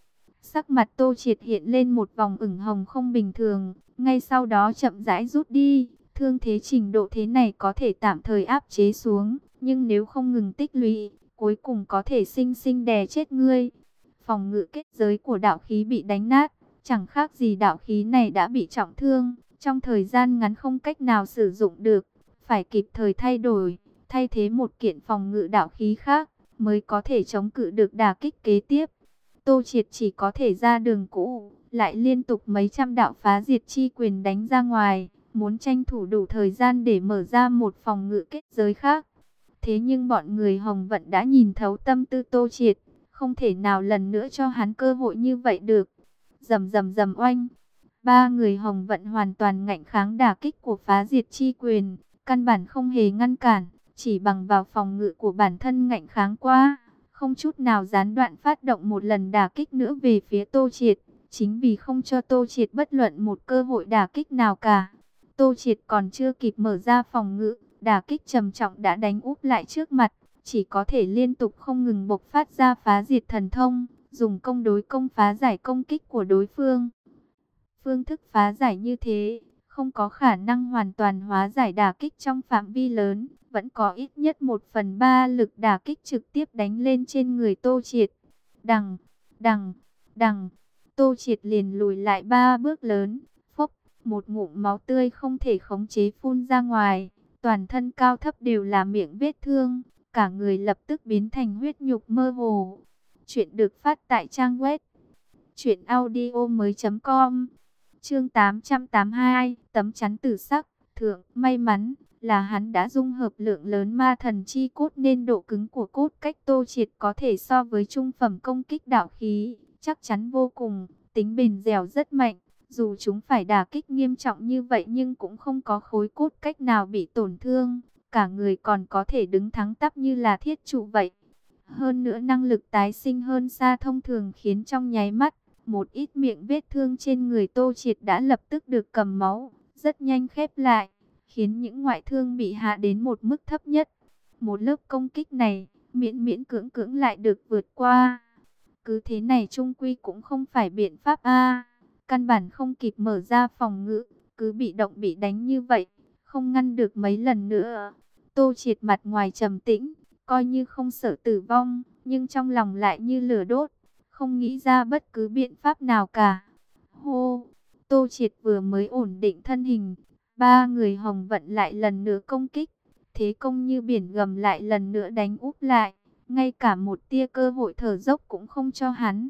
Sắc mặt Tô Triệt hiện lên một vòng ửng hồng không bình thường, ngay sau đó chậm rãi rút đi. Thương thế trình độ thế này có thể tạm thời áp chế xuống, nhưng nếu không ngừng tích lũy, cuối cùng có thể sinh sinh đè chết ngươi. Phòng ngự kết giới của đạo khí bị đánh nát, chẳng khác gì đạo khí này đã bị trọng thương, trong thời gian ngắn không cách nào sử dụng được, phải kịp thời thay đổi, thay thế một kiện phòng ngự đạo khí khác, mới có thể chống cự được đả kích kế tiếp. Tô Triệt chỉ có thể ra đường cũ, lại liên tục mấy trăm đạo phá diệt chi quyền đánh ra ngoài, muốn tranh thủ đủ thời gian để mở ra một phòng ngự kết giới khác. Thế nhưng bọn người Hồng Vận đã nhìn thấu tâm tư Tô Triệt, không thể nào lần nữa cho hắn cơ hội như vậy được. Rầm rầm rầm oanh, ba người Hồng Vận hoàn toàn ngạnh kháng đả kích của phá diệt chi quyền, căn bản không hề ngăn cản, chỉ bằng vào phòng ngự của bản thân ngạnh kháng qua, không chút nào gián đoạn phát động một lần đả kích nữa về phía Tô Triệt, chính vì không cho Tô Triệt bất luận một cơ hội đả kích nào cả. Tô Triệt còn chưa kịp mở ra phòng ngự, đả kích trầm trọng đã đánh úp lại trước mặt, chỉ có thể liên tục không ngừng bộc phát ra phá diệt thần thông, dùng công đối công phá giải công kích của đối phương. Phương thức phá giải như thế, không có khả năng hoàn toàn hóa giải đả kích trong phạm vi lớn, vẫn có ít nhất một phần ba lực đả kích trực tiếp đánh lên trên người Tô Triệt. Đằng, đằng, đằng, Tô Triệt liền lùi lại ba bước lớn, phốc, một ngụm máu tươi không thể khống chế phun ra ngoài, toàn thân cao thấp đều là miệng vết thương, cả người lập tức biến thành huyết nhục mơ hồ. Chuyện được phát tại trang web truyện audio mới.com. Chương tám trăm tám mươi hai, tấm chắn tử sắc. Thượng, may mắn là hắn đã dung hợp lượng lớn ma thần chi cốt nên độ cứng của cốt cách Tô Triệt có thể so với trung phẩm công kích đạo khí, chắc chắn vô cùng, tính bền dẻo rất mạnh. Dù chúng phải đả kích nghiêm trọng như vậy nhưng cũng không có khối cốt cách nào bị tổn thương, cả người còn có thể đứng thẳng tắp như là thiết trụ vậy. Hơn nữa năng lực tái sinh hơn xa thông thường khiến trong nháy mắt, một ít miệng vết thương trên người Tô Triệt đã lập tức được cầm máu, rất nhanh khép lại, khiến những ngoại thương bị hạ đến một mức thấp nhất. Một lớp công kích này, miễn miễn cưỡng cưỡng lại được vượt qua. Cứ thế này trung quy cũng không phải biện pháp a, căn bản không kịp mở ra phòng ngự, cứ bị động bị đánh như vậy, không ngăn được mấy lần nữa. Tô Triệt mặt ngoài trầm tĩnh, coi như không sợ tử vong, nhưng trong lòng lại như lửa đốt, không nghĩ ra bất cứ biện pháp nào cả. Hô, Tô Triệt vừa mới ổn định thân hình, ba người Hồng Vận lại lần nữa công kích, thế công như biển gầm lại lần nữa đánh úp lại, ngay cả một tia cơ hội thở dốc cũng không cho hắn.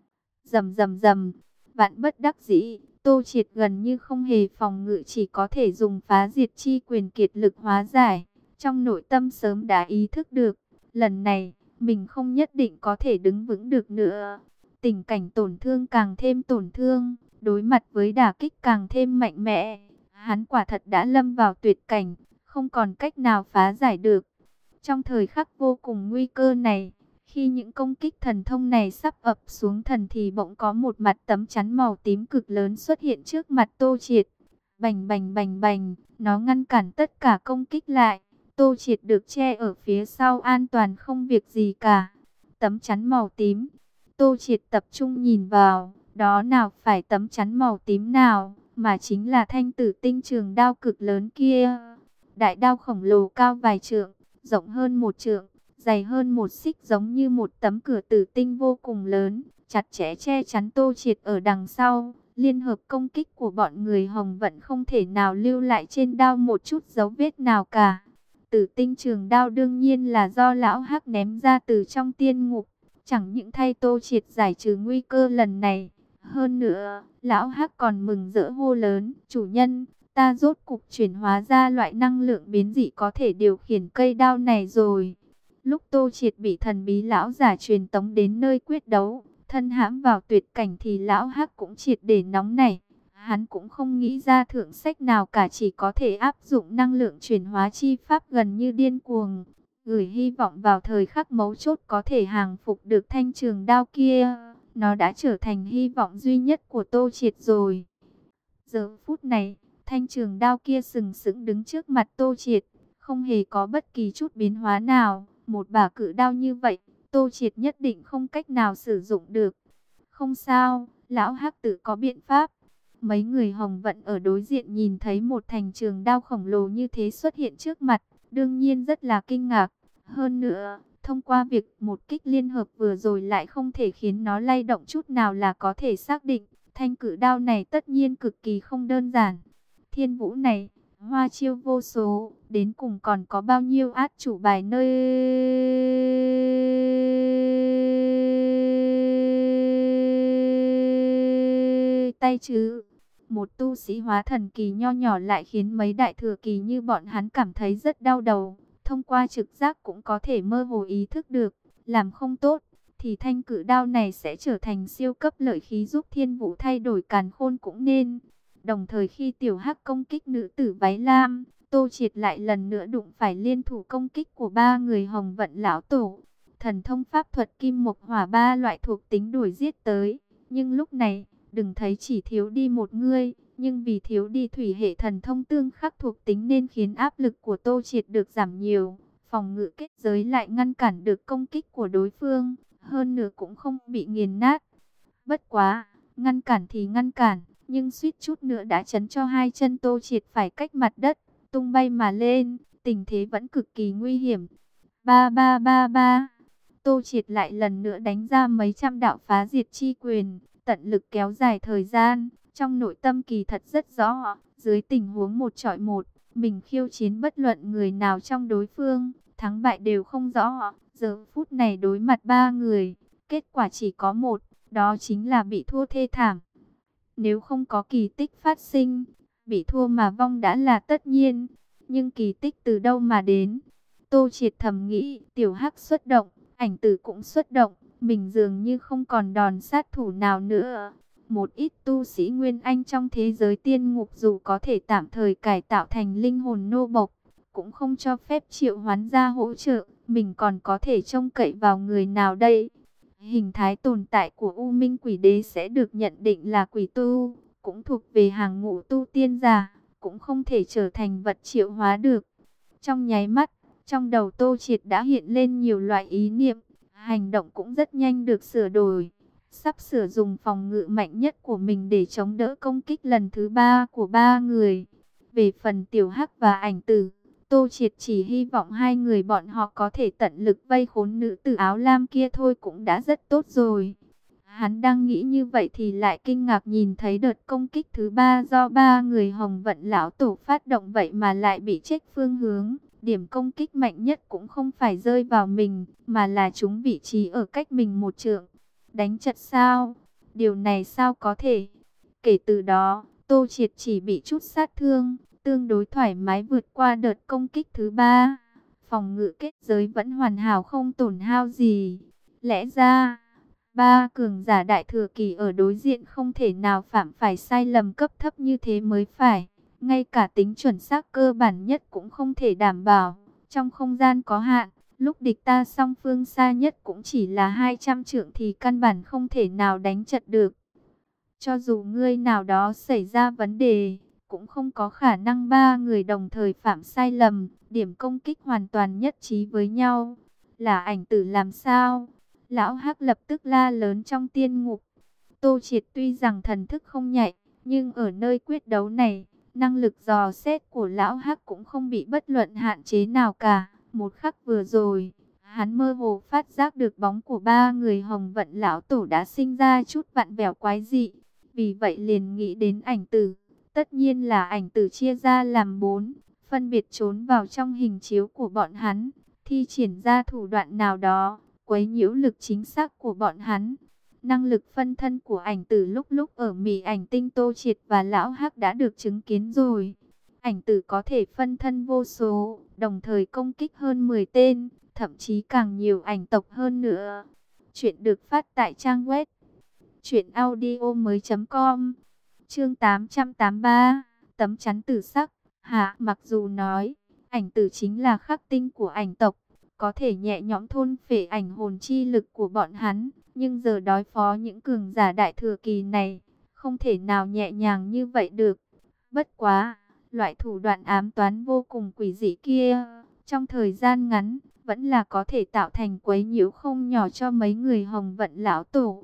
Rầm rầm rầm, vạn bất đắc dĩ, Tô Triệt gần như không hề phòng ngự, chỉ có thể dùng phá diệt chi quyền kiệt lực hóa giải. Trong nội tâm sớm đã ý thức được, lần này, mình không nhất định có thể đứng vững được nữa. Tình cảnh tổn thương càng thêm tổn thương, đối mặt với đả kích càng thêm mạnh mẽ. Hắn quả thật đã lâm vào tuyệt cảnh, không còn cách nào phá giải được. Trong thời khắc vô cùng nguy cơ này, khi những công kích thần thông này sắp ập xuống thần thì bỗng có một mặt tấm chắn màu tím cực lớn xuất hiện trước mặt Tô Triệt. Bành bành bành bành, nó ngăn cản tất cả công kích lại. Tô Triệt được che ở phía sau an toàn không việc gì cả. Tấm chắn màu tím. Tô Triệt tập trung nhìn vào, đó nào phải tấm chắn màu tím nào, mà chính là thanh tử tinh trường đao cực lớn kia. Đại đao khổng lồ cao vài trượng, rộng hơn một trượng, dày hơn một xích, giống như một tấm cửa tử tinh vô cùng lớn, chặt chẽ che chắn Tô Triệt ở đằng sau. Liên hợp công kích của bọn người Hồng Vận không thể nào lưu lại trên đao một chút dấu vết nào cả. Tử tinh trường đao đương nhiên là do lão Hắc ném ra từ trong tiên ngục, chẳng những thay Tô Triệt giải trừ nguy cơ lần này, hơn nữa, lão Hắc còn mừng rỡ hô lớn: "Chủ nhân, ta rốt cục chuyển hóa ra loại năng lượng biến dị có thể điều khiển cây đao này rồi." Lúc Tô Triệt bị thần bí lão giả truyền tống đến nơi quyết đấu, thân hãm vào tuyệt cảnh thì lão Hắc cũng triệt để nóng nảy. Hắn cũng không nghĩ ra thượng sách nào cả, chỉ có thể áp dụng năng lượng chuyển hóa chi pháp gần như điên cuồng, gửi hy vọng vào thời khắc mấu chốt có thể hàng phục được thanh trường đao kia. Nó đã trở thành hy vọng duy nhất của Tô Triệt rồi. Giờ phút này, thanh trường đao kia sừng sững đứng trước mặt Tô Triệt, không hề có bất kỳ chút biến hóa nào. Một bả cự đao như vậy, Tô Triệt nhất định không cách nào sử dụng được. Không sao, lão hắc tự có biện pháp. Mấy người Hồng Vận ở đối diện nhìn thấy một thành trường đao khổng lồ như thế xuất hiện trước mặt, đương nhiên rất là kinh ngạc. Hơn nữa, thông qua việc một kích liên hợp vừa rồi lại không thể khiến nó lay động chút nào là có thể xác định, thanh cử đao này tất nhiên cực kỳ không đơn giản. Thiên vũ này, hoa chiêu vô số, đến cùng còn có bao nhiêu át chủ bài nơi tay chứ. Một tu sĩ hóa thần kỳ nho nhỏ lại khiến mấy đại thừa kỳ như bọn hắn cảm thấy rất đau đầu. Thông qua trực giác cũng có thể mơ hồ ý thức được, làm không tốt thì thanh cử đao này sẽ trở thành siêu cấp lợi khí giúp thiên vũ thay đổi càn khôn cũng nên. Đồng thời khi tiểu hắc công kích nữ tử váy lam, Tô Triệt lại lần nữa đụng phải liên thủ công kích của ba người Hồng Vận lão tổ. Thần thông pháp thuật kim mộc hỏa ba loại thuộc tính đuổi giết tới, nhưng lúc này đừng thấy chỉ thiếu đi một người, nhưng vì thiếu đi thủy hệ thần thông tương khắc thuộc tính nên khiến áp lực của Tô Triệt được giảm nhiều. Phòng ngự kết giới lại ngăn cản được công kích của đối phương, hơn nữa cũng không bị nghiền nát. Bất quá, ngăn cản thì ngăn cản, nhưng suýt chút nữa đã chấn cho hai chân Tô Triệt phải cách mặt đất, tung bay mà lên, tình thế vẫn cực kỳ nguy hiểm. Ba ba ba ba, Tô Triệt lại lần nữa đánh ra mấy trăm đạo phá diệt chi quyền, tận lực kéo dài thời gian. Trong nội tâm kỳ thật rất rõ, dưới tình huống một chọi một, mình khiêu chiến bất luận người nào trong đối phương, thắng bại đều không rõ. Giờ phút này đối mặt ba người, kết quả chỉ có một, đó chính là bị thua thê thảm. Nếu không có kỳ tích phát sinh, bị thua mà vong đã là tất nhiên. Nhưng kỳ tích từ đâu mà đến? Tô Triệt thầm nghĩ, tiểu hắc xuất động, ảnh tử cũng xuất động, mình dường như không còn đòn sát thủ nào nữa. Một ít tu sĩ Nguyên Anh trong thế giới tiên ngục dù có thể tạm thời cải tạo thành linh hồn nô bộc, cũng không cho phép triệu hoán ra hỗ trợ, mình còn có thể trông cậy vào người nào đây? Hình thái tồn tại của U Minh Quỷ Đế sẽ được nhận định là quỷ tu, cũng thuộc về hàng ngũ tu tiên giả, cũng không thể trở thành vật triệu hóa được. Trong nháy mắt, trong đầu Tô Triệt đã hiện lên nhiều loại ý niệm, hành động cũng rất nhanh được sửa đổi. Sắp sửa dùng phòng ngự mạnh nhất của mình để chống đỡ công kích lần thứ ba của ba người. Về phần tiểu hắc và ảnh tử, Tô Triệt chỉ hy vọng hai người bọn họ có thể tận lực vây khốn nữ tử áo lam kia thôi cũng đã rất tốt rồi. Hắn đang nghĩ như vậy thì lại kinh ngạc nhìn thấy đợt công kích thứ ba do ba người Hồng Vận lão tổ phát động vậy mà lại bị chệch phương hướng. Điểm công kích mạnh nhất cũng không phải rơi vào mình, mà là trúng vị trí ở cách mình một trượng. Đánh chật sao? Điều này sao có thể? Kể từ đó, Tô Triệt chỉ bị chút sát thương, tương đối thoải mái vượt qua đợt công kích thứ ba. Phòng ngự kết giới vẫn hoàn hảo không tổn hao gì. Lẽ ra, ba cường giả đại thừa kỳ ở đối diện không thể nào phạm phải sai lầm cấp thấp như thế mới phải. Ngay cả tính chuẩn xác cơ bản nhất cũng không thể đảm bảo. Trong không gian có hạn, lúc địch ta song phương xa nhất cũng chỉ là hai trăm trượng thì căn bản không thể nào đánh trận được. Cho dù ngươi nào đó xảy ra vấn đề, cũng không có khả năng ba người đồng thời phạm sai lầm, điểm công kích hoàn toàn nhất trí với nhau. Là ảnh tử làm sao? Lão Hắc lập tức la lớn trong tiên ngục. Tô Triệt tuy rằng thần thức không nhạy, nhưng ở nơi quyết đấu này, năng lực dò xét của Lão Hắc cũng không bị bất luận hạn chế nào cả. Một khắc vừa rồi, hắn mơ hồ phát giác được bóng của ba người Hồng Vận lão tổ đã sinh ra chút vặn vẹo quái dị. Vì vậy liền nghĩ đến ảnh tử. Tất nhiên là ảnh tử chia ra làm bốn, phân biệt trốn vào trong hình chiếu của bọn hắn, thi triển ra thủ đoạn nào đó, quấy nhiễu lực chính xác của bọn hắn. Năng lực phân thân của ảnh tử lúc lúc ở Mị Ảnh Tinh Tô Triệt và Lão Hắc đã được chứng kiến rồi. Ảnh tử có thể phân thân vô số, đồng thời công kích hơn mười tên, thậm chí càng nhiều ảnh tộc hơn nữa. Chuyện được phát tại trang web truyện audio mới chấm com. Chương tám trăm tám mươi ba, tấm chắn tử sắc. Hạ, mặc dù nói, ảnh tử chính là khắc tinh của ảnh tộc, có thể nhẹ nhõm thôn phệ ảnh hồn chi lực của bọn hắn, nhưng giờ đối phó những cường giả đại thừa kỳ này, không thể nào nhẹ nhàng như vậy được. Bất quá, loại thủ đoạn ám toán vô cùng quỷ dị kia, trong thời gian ngắn, vẫn là có thể tạo thành quấy nhiễu không nhỏ cho mấy người Hồng Vận lão tổ.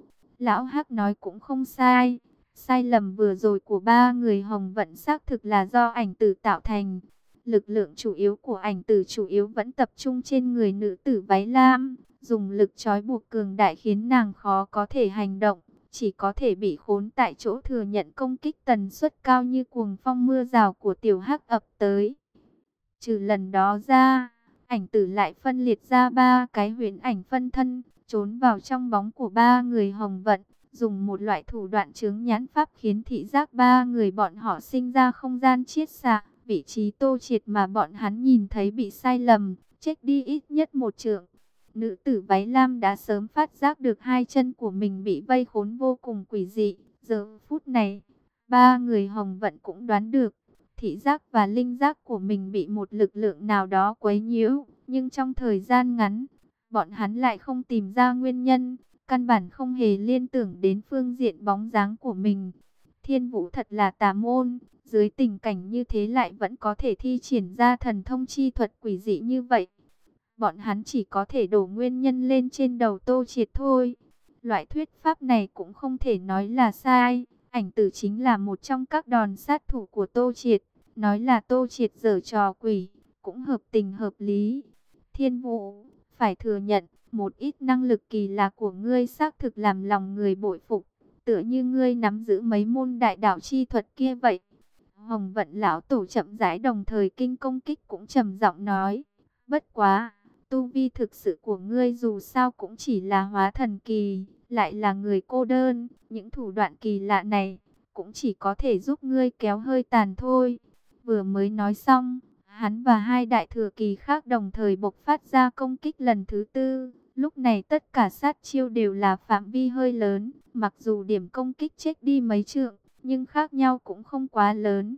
Lão Hắc nói cũng không sai. Sai lầm vừa rồi của ba người Hồng Vận xác thực là do ảnh tử tạo thành. Lực lượng chủ yếu của ảnh tử chủ yếu vẫn tập trung trên người nữ tử váy lam. Dùng lực trói buộc cường đại khiến nàng khó có thể hành động. Chỉ có thể bị khốn tại chỗ thừa nhận công kích tần suất cao như cuồng phong mưa rào của tiểu Hắc ập tới. Trừ lần đó ra, ảnh tử lại phân liệt ra ba cái huyễn ảnh phân thân, trốn vào trong bóng của ba người Hồng Vận, dùng một loại thủ đoạn chướng nhãn pháp khiến thị giác ba người bọn họ sinh ra không gian chiết xạ, vị trí Tô Triệt mà bọn hắn nhìn thấy bị sai lầm, chết đi ít nhất một trượng. Nữ tử váy lam đã sớm phát giác được hai chân của mình bị vây khốn vô cùng quỷ dị. Giờ phút này, ba người Hồng Vận cũng đoán được, thị giác và linh giác của mình bị một lực lượng nào đó quấy nhiễu. Nhưng trong thời gian ngắn, bọn hắn lại không tìm ra nguyên nhân, căn bản không hề liên tưởng đến phương diện bóng dáng của mình. Thiên Vũ thật là tà môn, dưới tình cảnh như thế lại vẫn có thể thi triển ra thần thông chi thuật quỷ dị như vậy. Bọn hắn chỉ có thể đổ nguyên nhân lên trên đầu Tô Triệt thôi. Loại thuyết pháp này cũng không thể nói là sai. Ảnh tử chính là một trong các đòn sát thủ của Tô Triệt. Nói là Tô Triệt giở trò quỷ, cũng hợp tình hợp lý. Thiên Vũ, phải thừa nhận, một ít năng lực kỳ lạ của ngươi xác thực làm lòng người bội phục. Tựa như ngươi nắm giữ mấy môn đại đạo chi thuật kia vậy. Hồng Vận lão tổ chậm rãi đồng thời kinh công kích cũng trầm giọng nói. Bất quá, tu vi thực sự của ngươi dù sao cũng chỉ là hóa thần kỳ, lại là người cô đơn. Những thủ đoạn kỳ lạ này cũng chỉ có thể giúp ngươi kéo hơi tàn thôi. Vừa mới nói xong, hắn và hai đại thừa kỳ khác đồng thời bộc phát ra công kích lần thứ tư. Lúc này tất cả sát chiêu đều là phạm vi hơi lớn, mặc dù điểm công kích chết đi mấy trượng, nhưng khác nhau cũng không quá lớn.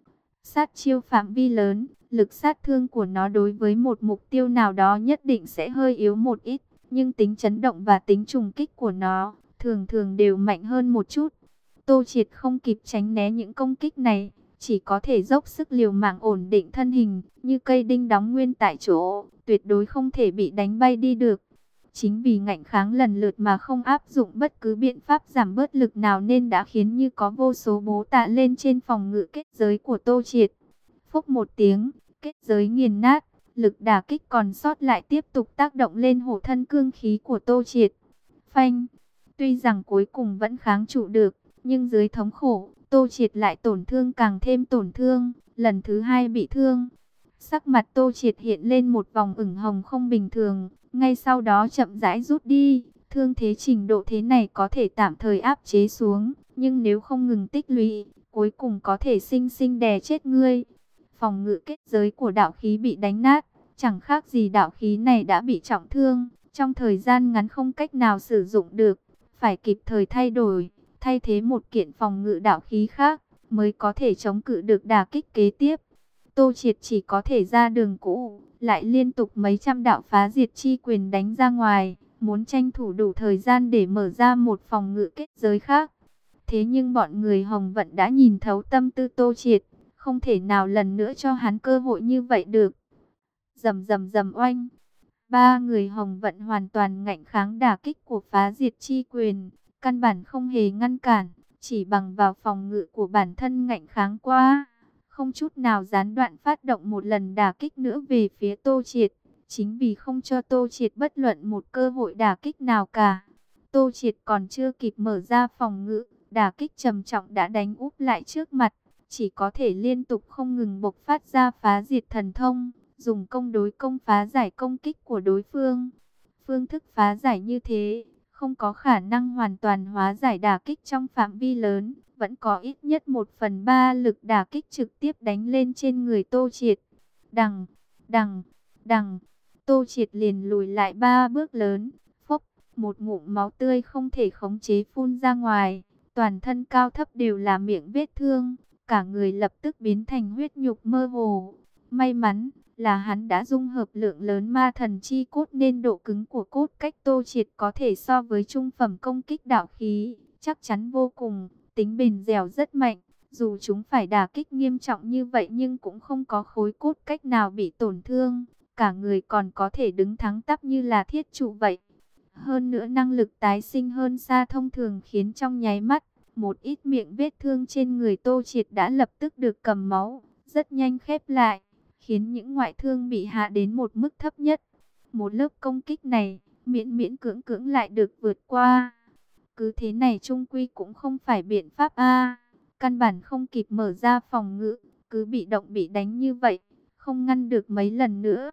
Sát chiêu phạm vi lớn, lực sát thương của nó đối với một mục tiêu nào đó nhất định sẽ hơi yếu một ít, nhưng tính chấn động và tính trùng kích của nó thường thường đều mạnh hơn một chút. Tô Triệt không kịp tránh né những công kích này, chỉ có thể dốc sức liều mạng ổn định thân hình, như cây đinh đóng nguyên tại chỗ, tuyệt đối không thể bị đánh bay đi được. Chính vì ngạnh kháng lần lượt mà không áp dụng bất cứ biện pháp giảm bớt lực nào nên đã khiến như có vô số bố tạ lên trên phòng ngự kết giới của Tô Triệt. Phốc một tiếng, kết giới nghiền nát, lực đả kích còn sót lại tiếp tục tác động lên hộ thân cương khí của Tô Triệt. Phanh, tuy rằng cuối cùng vẫn kháng trụ được, nhưng dưới thống khổ, Tô Triệt lại tổn thương càng thêm tổn thương, lần thứ hai bị thương. Sắc mặt Tô Triệt hiện lên một vòng ửng hồng không bình thường, ngay sau đó chậm rãi rút đi. Thương thế trình độ thế này có thể tạm thời áp chế xuống, nhưng nếu không ngừng tích lũy, cuối cùng có thể sinh sinh đè chết ngươi. Phòng ngự kết giới của đạo khí bị đánh nát, chẳng khác gì đạo khí này đã bị trọng thương, trong thời gian ngắn không cách nào sử dụng được, phải kịp thời thay đổi, thay thế một kiện phòng ngự đạo khí khác, mới có thể chống cự được đả kích kế tiếp. Tô Triệt chỉ có thể ra đường cũ, lại liên tục mấy trăm đạo phá diệt chi quyền đánh ra ngoài, muốn tranh thủ đủ thời gian để mở ra một phòng ngự kết giới khác. Thế nhưng bọn người Hồng Vận đã nhìn thấu tâm tư Tô Triệt, không thể nào lần nữa cho hắn cơ hội như vậy được. Rầm rầm rầm oanh, ba người Hồng Vận hoàn toàn ngạnh kháng đả kích của phá diệt chi quyền, căn bản không hề ngăn cản, chỉ bằng vào phòng ngự của bản thân ngạnh kháng qua, không chút nào gián đoạn phát động một lần đả kích nữa về phía Tô Triệt. Chính vì không cho Tô Triệt bất luận một cơ hội đả kích nào cả, Tô Triệt còn chưa kịp mở ra phòng ngự, đả kích trầm trọng đã đánh úp lại trước mặt, chỉ có thể liên tục không ngừng bộc phát ra phá diệt thần thông, dùng công đối công phá giải công kích của đối phương. Phương thức phá giải như thế, không có khả năng hoàn toàn hóa giải đả kích trong phạm vi lớn, vẫn có ít nhất một phần ba lực đả kích trực tiếp đánh lên trên người Tô Triệt. Đằng, đằng, đằng, Tô Triệt liền lùi lại ba bước lớn, phốc, một ngụm máu tươi không thể khống chế phun ra ngoài, toàn thân cao thấp đều là miệng vết thương, cả người lập tức biến thành huyết nhục mơ hồ. May mắn là hắn đã dung hợp lượng lớn ma thần chi cốt nên độ cứng của cốt cách Tô Triệt có thể so với trung phẩm công kích đạo khí, chắc chắn vô cùng, tính bền dẻo rất mạnh. Dù chúng phải đả kích nghiêm trọng như vậy nhưng cũng không có khối cốt cách nào bị tổn thương, cả người còn có thể đứng thẳng tắp như là thiết trụ vậy. Hơn nữa năng lực tái sinh hơn xa thông thường khiến trong nháy mắt, một ít miệng vết thương trên người Tô Triệt đã lập tức được cầm máu, rất nhanh khép lại, khiến những ngoại thương bị hạ đến một mức thấp nhất. Một lớp công kích này, miễn miễn cưỡng cưỡng lại được vượt qua. Cứ thế này trung quy cũng không phải biện pháp a. Căn bản không kịp mở ra phòng ngự, cứ bị động bị đánh như vậy, không ngăn được mấy lần nữa.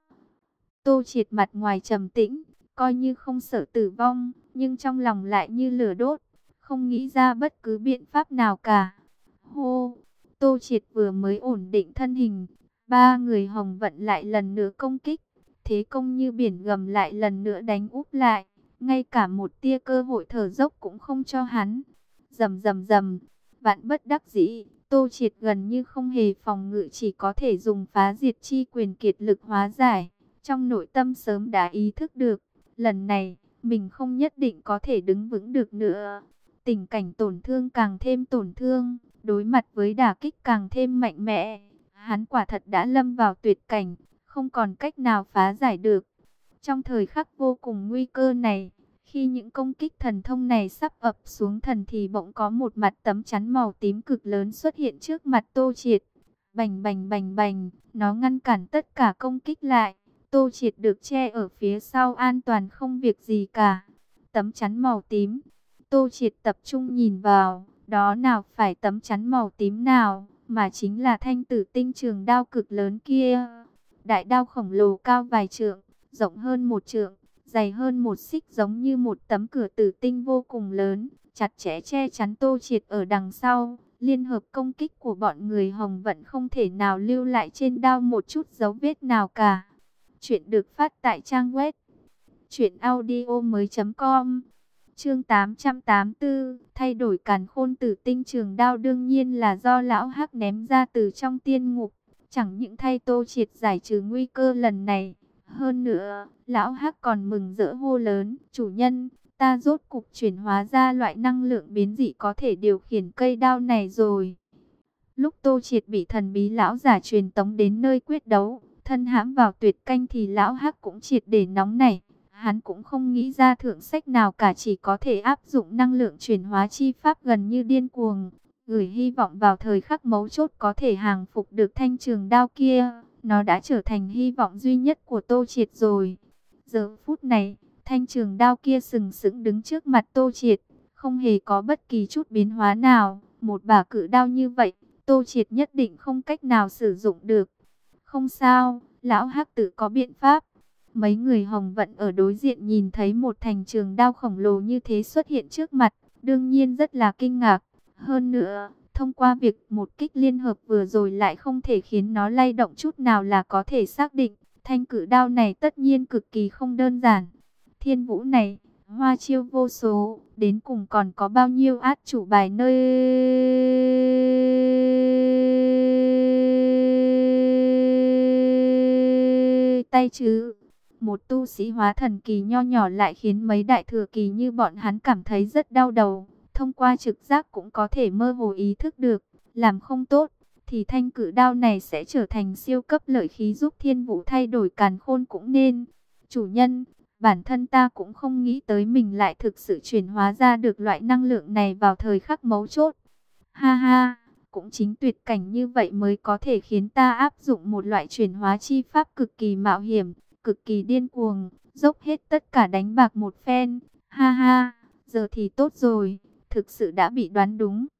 Tô Triệt mặt ngoài trầm tĩnh, coi như không sợ tử vong, nhưng trong lòng lại như lửa đốt, không nghĩ ra bất cứ biện pháp nào cả. Hô, Tô Triệt vừa mới ổn định thân hình, ba người Hồng Vận lại lần nữa công kích, thế công như biển gầm lại lần nữa đánh úp lại, ngay cả một tia cơ hội thở dốc cũng không cho hắn. Rầm rầm rầm, vạn bất đắc dĩ, Tô Triệt gần như không hề phòng ngự, chỉ có thể dùng phá diệt chi quyền kiệt lực hóa giải. Trong nội tâm sớm đã ý thức được, lần này, mình không nhất định có thể đứng vững được nữa. Tình cảnh tổn thương càng thêm tổn thương, đối mặt với đả kích càng thêm mạnh mẽ. Hắn quả thật đã lâm vào tuyệt cảnh, không còn cách nào phá giải được. Trong thời khắc vô cùng nguy cơ này, khi những công kích thần thông này sắp ập xuống thần thì bỗng có một mặt tấm chắn màu tím cực lớn xuất hiện trước mặt Tô Triệt. Bành bành bành bành, nó ngăn cản tất cả công kích lại. Tô Triệt được che ở phía sau an toàn không việc gì cả. Tấm chắn màu tím. Tô Triệt tập trung nhìn vào, đó nào phải tấm chắn màu tím nào, mà chính là thanh tử tinh trường đao cực lớn kia. Đại đao khổng lồ cao vài trượng, rộng hơn một trượng, dày hơn một xích, giống như một tấm cửa tử tinh vô cùng lớn, chặt chẽ che chắn Tô Triệt ở đằng sau. Liên hợp công kích của bọn người Hồng Vận không thể nào lưu lại trên đao một chút dấu vết nào cả. Chuyện được phát tại trang web truyện audio mới chấm com. Chương tám trăm tám mươi tư, thay đổi càn khôn tử tinh trường đao đương nhiên là do lão Hắc ném ra từ trong tiên ngục, chẳng những thay Tô Triệt giải trừ nguy cơ lần này, hơn nữa, lão Hắc còn mừng rỡ hô lớn, "Chủ nhân, ta rốt cục chuyển hóa ra loại năng lượng biến dị có thể điều khiển cây đao này rồi." Lúc Tô Triệt bị thần bí lão giả truyền tống đến nơi quyết đấu, thân hãm vào tuyệt canh thì lão Hắc cũng triệt để nóng nảy. Hắn cũng không nghĩ ra thượng sách nào cả, chỉ có thể áp dụng năng lượng chuyển hóa chi pháp gần như điên cuồng, gửi hy vọng vào thời khắc mấu chốt có thể hàng phục được thanh trường đao kia. Nó đã trở thành hy vọng duy nhất của Tô Triệt rồi. Giờ phút này, thanh trường đao kia sừng sững đứng trước mặt Tô Triệt, không hề có bất kỳ chút biến hóa nào. Một bả cự đao như vậy, Tô Triệt nhất định không cách nào sử dụng được. Không sao, lão Hắc tự có biện pháp. Mấy người Hồng Vận ở đối diện nhìn thấy một thành trường đao khổng lồ như thế xuất hiện trước mặt, đương nhiên rất là kinh ngạc. Hơn nữa, thông qua việc một kích liên hợp vừa rồi lại không thể khiến nó lay động chút nào là có thể xác định, thanh cự đao này tất nhiên cực kỳ không đơn giản. Thiên vũ này, hoa chiêu vô số, đến cùng còn có bao nhiêu át chủ bài nơi tay chứ? Một tu sĩ hóa thần kỳ nho nhỏ lại khiến mấy đại thừa kỳ như bọn hắn cảm thấy rất đau đầu. Thông qua trực giác cũng có thể mơ hồ ý thức được, làm không tốt thì thanh cự đao này sẽ trở thành siêu cấp lợi khí giúp thiên vũ thay đổi càn khôn cũng nên. Chủ nhân, bản thân ta cũng không nghĩ tới mình lại thực sự chuyển hóa ra được loại năng lượng này vào thời khắc mấu chốt. Ha ha, cũng chính tuyệt cảnh như vậy mới có thể khiến ta áp dụng một loại chuyển hóa chi pháp cực kỳ mạo hiểm, cực kỳ điên cuồng, dốc hết tất cả đánh bạc một phen. Ha ha, giờ thì tốt rồi, thực sự đã bị đoán đúng.